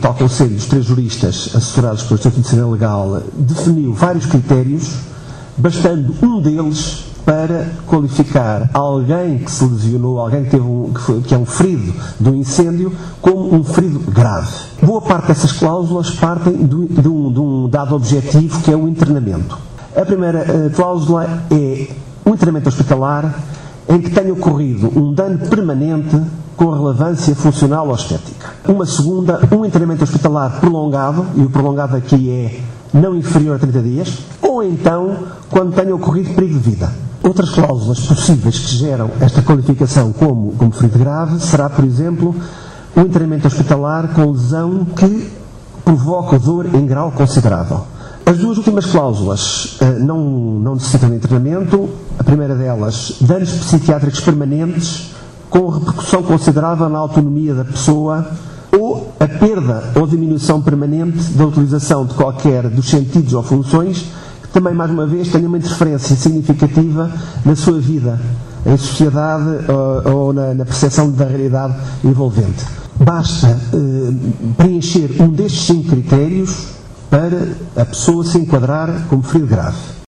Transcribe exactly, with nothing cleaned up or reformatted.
tal Conselho dos Três Juristas, assessorados pelo Instituto de Medicina Legal, definiu vários critérios, bastando um deles para qualificar alguém que se lesionou, alguém que, teve um, que, foi, que é um ferido de um incêndio, como um ferido grave. Boa parte dessas cláusulas partem de, de, um, de um dado objetivo, que é o internamento. A primeira uh, cláusula é o internamento hospitalar em que tenha ocorrido um dano permanente com relevância funcional ou estética. Uma segunda, um internamento hospitalar prolongado, e o prolongado aqui é não inferior a trinta dias, ou então quando tenha ocorrido perigo de vida. Outras cláusulas possíveis que geram esta qualificação como, como ferido grave será, por exemplo, o internamento hospitalar com lesão que provoca dor em grau considerável. As duas últimas cláusulas uh, não, não necessitam de internamento. A primeira delas, danos psiquiátricos permanentes com repercussão considerável na autonomia da pessoa ou a perda ou diminuição permanente da utilização de qualquer dos sentidos ou funções que também, mais uma vez, tenha uma interferência significativa na sua vida, em sociedade ou, ou na, na percepção da realidade envolvente. Basta uh, preencher um destes cinco critérios para a pessoa se enquadrar como ferido grave.